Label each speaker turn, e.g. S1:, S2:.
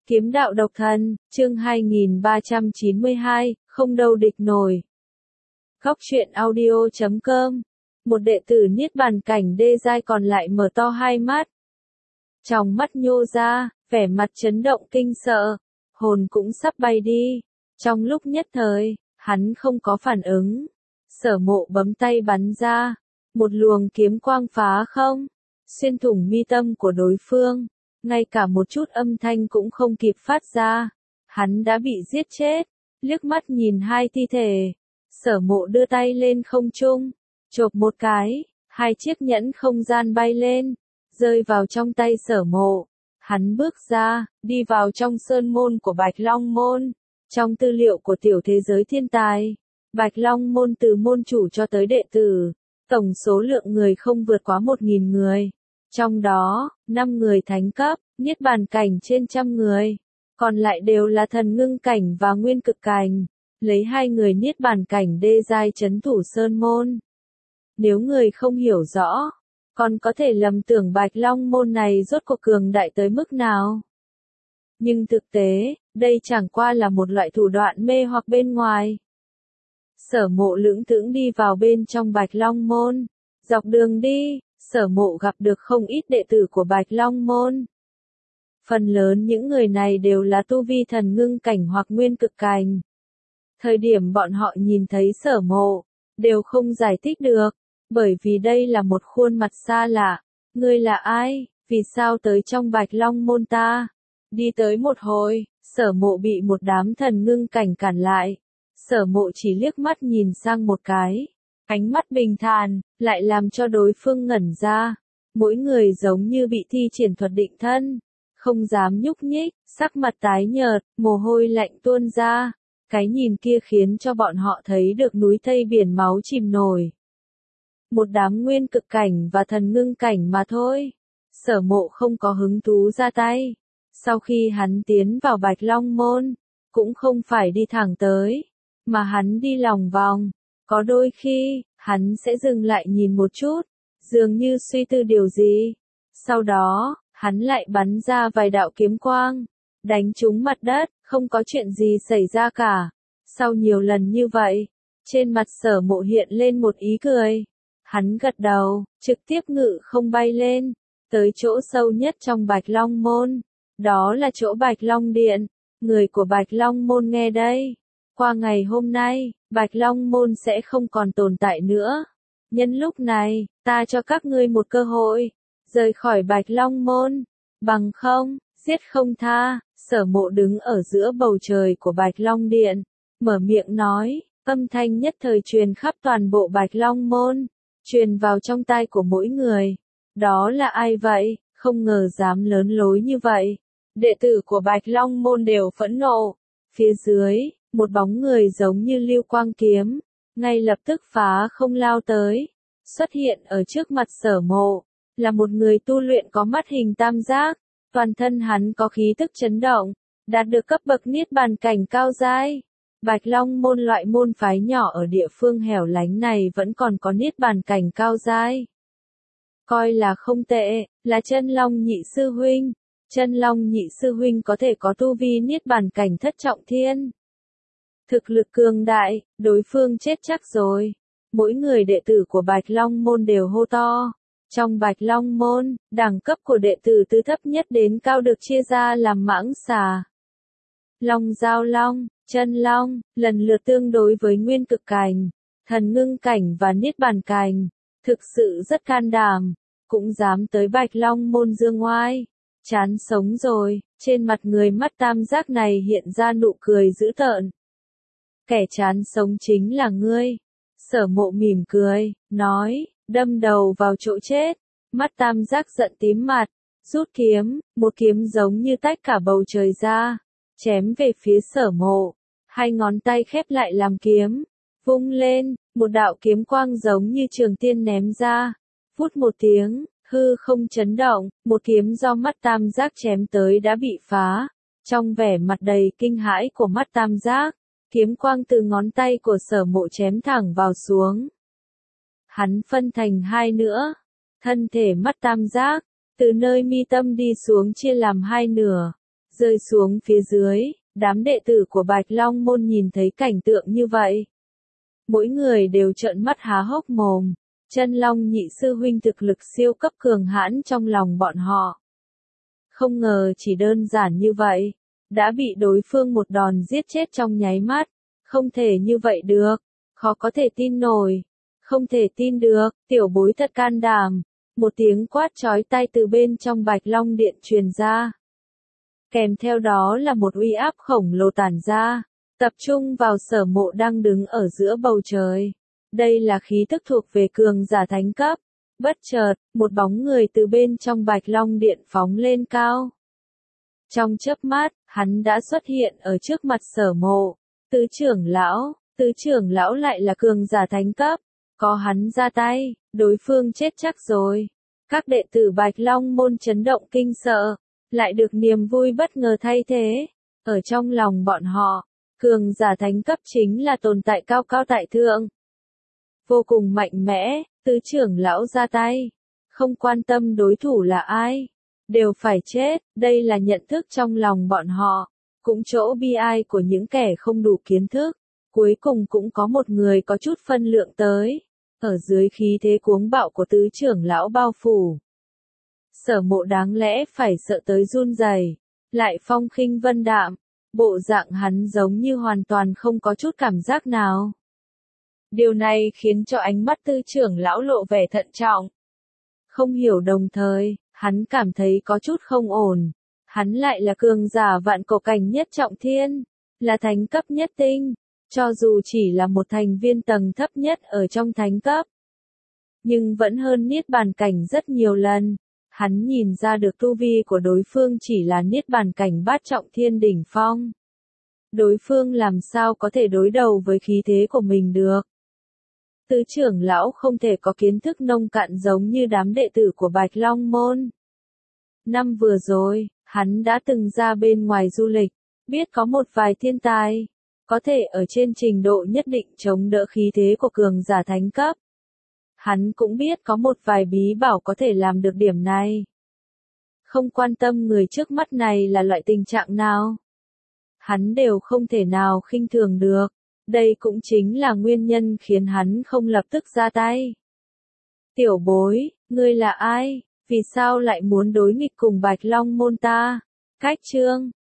S1: Kiếm đạo độc thần, chương 2392, không đâu địch nổi. Góc truyện audio.com. Một đệ tử niết bàn cảnh đê giai còn lại mở to hai mắt. Tròng mắt nhô ra, vẻ mặt chấn động kinh sợ, hồn cũng sắp bay đi. Trong lúc nhất thời, hắn không có phản ứng. Sở Mộ bấm tay bắn ra, một luồng kiếm quang phá không, xuyên thủng mi tâm của đối phương. Ngay cả một chút âm thanh cũng không kịp phát ra. Hắn đã bị giết chết. Liếc mắt nhìn hai thi thể. Sở Mộ đưa tay lên không trung, chộp một cái, hai chiếc nhẫn không gian bay lên, rơi vào trong tay Sở Mộ. Hắn bước ra, đi vào trong sơn môn của Bạch Long Môn. Trong tư liệu của tiểu thế giới thiên tài, Bạch Long Môn từ môn chủ cho tới đệ tử, tổng số lượng người không vượt quá 1.000 người. Trong đó, 5 người thánh cấp, niết bàn cảnh trên 100 người, còn lại đều là thần ngưng cảnh và nguyên cực cảnh, lấy 2 người niết bàn cảnh đê giai trấn thủ sơn môn. Nếu người không hiểu rõ, còn có thể lầm tưởng Bạch Long Môn này rốt cuộc cường đại tới mức nào. Nhưng thực tế, đây chẳng qua là một loại thủ đoạn mê hoặc bên ngoài. Sở Mộ lững thững đi vào bên trong Bạch Long Môn. Dọc đường đi, Sở Mộ gặp được không ít đệ tử của Bạch Long Môn. Phần lớn những người này đều là tu vi thần ngưng cảnh hoặc nguyên cực cảnh. Thời điểm bọn họ nhìn thấy Sở Mộ, đều không giải thích được, bởi vì đây là một khuôn mặt xa lạ. Ngươi là ai? Vì sao tới trong Bạch Long Môn ta? Đi tới một hồi, Sở Mộ bị một đám thần ngưng cảnh cản lại. Sở Mộ chỉ liếc mắt nhìn sang một cái. Ánh mắt bình thản, lại làm cho đối phương ngẩn ra. Mỗi người giống như bị thi triển thuật định thân, không dám nhúc nhích, sắc mặt tái nhợt, mồ hôi lạnh tuôn ra. Cái nhìn kia khiến cho bọn họ thấy được núi thây biển máu chìm nổi. Một đám nguyên cực cảnh và thần ngưng cảnh mà thôi. Sở Mộ không có hứng thú ra tay. Sau khi hắn tiến vào Bạch Long Môn, cũng không phải đi thẳng tới, mà hắn đi lòng vòng. Có đôi khi, hắn sẽ dừng lại nhìn một chút, dường như suy tư điều gì. Sau đó, hắn lại bắn ra vài đạo kiếm quang, đánh trúng mặt đất, không có chuyện gì xảy ra cả. Sau nhiều lần như vậy, trên mặt Sở Mộ hiện lên một ý cười. Hắn gật đầu, trực tiếp ngự không bay lên, tới chỗ sâu nhất trong Bạch Long Môn. Đó là chỗ Bạch Long Điện. Người của Bạch Long Môn nghe đây. Qua ngày hôm nay, Bạch Long Môn sẽ không còn tồn tại nữa. Nhân lúc này, ta cho các ngươi một cơ hội, rời khỏi Bạch Long Môn, bằng không, giết không tha. Sở Mộ đứng ở giữa bầu trời của Bạch Long Điện, mở miệng nói, âm thanh nhất thời truyền khắp toàn bộ Bạch Long Môn, truyền vào trong tai của mỗi người. Đó là ai vậy, không ngờ dám lớn lối như vậy. Đệ tử của Bạch Long Môn đều phẫn nộ. Phía dưới, một bóng người giống như lưu quang kiếm, ngay lập tức phá không lao tới, xuất hiện ở trước mặt Sở Mộ, là một người tu luyện có mắt hình tam giác, toàn thân hắn có khí tức chấn động, đạt được cấp bậc niết bàn cảnh cao giai. Bạch Long Môn loại môn phái nhỏ ở địa phương hẻo lánh này vẫn còn có niết bàn cảnh cao giai. Coi là không tệ, là Chân Long nhị sư huynh. Chân Long nhị sư huynh có thể có tu vi niết bàn cảnh thất trọng thiên. Thực lực cường đại, đối phương chết chắc rồi. Mỗi người đệ tử của Bạch Long Môn đều hô to. Trong Bạch Long Môn, đẳng cấp của đệ tử từ thấp nhất đến cao được chia ra làm mãng xà, Long Giao Long, Chân Long, lần lượt tương đối với nguyên cực cảnh, thần ngưng cảnh và niết bàn cảnh. Thực sự rất can đảm, cũng dám tới Bạch Long Môn dương oai. Chán sống rồi, trên mặt người mắt tam giác này hiện ra nụ cười dữ tợn. Kẻ chán sống chính là ngươi. Sở Mộ mỉm cười, nói, đâm đầu vào chỗ chết. Mắt tam giác giận tím mặt, rút kiếm, một kiếm giống như tách cả bầu trời ra, chém về phía Sở Mộ. Hai ngón tay khép lại làm kiếm, vung lên, một đạo kiếm quang giống như trường tiên ném ra. Vút một tiếng, hư không chấn động, một kiếm do mắt tam giác chém tới đã bị phá. Trong vẻ mặt đầy kinh hãi của mắt tam giác, kiếm quang từ ngón tay của Sở Mộ chém thẳng vào xuống. Hắn phân thành hai nữa. Thân thể mắt tam giác, từ nơi mi tâm đi xuống chia làm hai nửa. Rơi xuống phía dưới, đám đệ tử của Bạch Long Môn nhìn thấy cảnh tượng như vậy. Mỗi người đều trợn mắt há hốc mồm, Chân Long nhị sư huynh thực lực siêu cấp cường hãn trong lòng bọn họ. Không ngờ chỉ đơn giản như vậy, đã bị đối phương một đòn giết chết trong nháy mắt, không thể như vậy được, khó có thể tin nổi, không thể tin được, tiểu bối thật can đảm, một tiếng quát chói tai từ bên trong Bạch Long Điện truyền ra. Kèm theo đó là một uy áp khổng lồ tản ra, tập trung vào Sở Mộ đang đứng ở giữa bầu trời. Đây là khí tức thuộc về cường giả thánh cấp. Bất chợt, một bóng người từ bên trong Bạch Long Điện phóng lên cao. Trong chớp mắt, hắn đã xuất hiện ở trước mặt Sở Mộ. Tứ trưởng lão lại là cường giả thánh cấp. Có hắn ra tay, đối phương chết chắc rồi. Các đệ tử Bạch Long môn chấn động kinh sợ, lại được niềm vui bất ngờ thay thế. Ở trong lòng bọn họ, cường giả thánh cấp chính là tồn tại cao cao tại thượng. Vô cùng mạnh mẽ, tứ trưởng lão ra tay. Không quan tâm đối thủ là ai, đều phải chết, đây là nhận thức trong lòng bọn họ. Cũng chỗ bi ai của những kẻ không đủ kiến thức. Cuối cùng cũng có một người có chút phân lượng tới. Ở dưới khí thế cuống bạo của tứ trưởng lão bao phủ. Sở Mộ đáng lẽ phải sợ tới run rẩy, lại phong khinh vân đạm, bộ dạng hắn giống như hoàn toàn không có chút cảm giác nào. Điều này khiến cho ánh mắt tứ trưởng lão lộ vẻ thận trọng. Không hiểu đồng thời, hắn cảm thấy có chút không ổn. Hắn lại là cường giả vạn cổ cảnh nhất trọng thiên, là thánh cấp nhất tinh, cho dù chỉ là một thành viên tầng thấp nhất ở trong thánh cấp. Nhưng vẫn hơn niết bàn cảnh rất nhiều lần. Hắn nhìn ra được tu vi của đối phương chỉ là niết bàn cảnh bát trọng thiên đỉnh phong. Đối phương làm sao có thể đối đầu với khí thế của mình được. Tứ trưởng lão không thể có kiến thức nông cạn giống như đám đệ tử của Bạch Long môn. Năm vừa rồi, hắn đã từng ra bên ngoài du lịch, biết có một vài thiên tài, có thể ở trên trình độ nhất định chống đỡ khí thế của cường giả thánh cấp. Hắn cũng biết có một vài bí bảo có thể làm được điểm này. Không quan tâm người trước mắt này là loại tình trạng nào, hắn đều không thể nào khinh thường được. Đây cũng chính là nguyên nhân khiến hắn không lập tức ra tay. Tiểu bối, ngươi là ai? Vì sao lại muốn đối nghịch cùng Bạch Long môn ta? Cách chương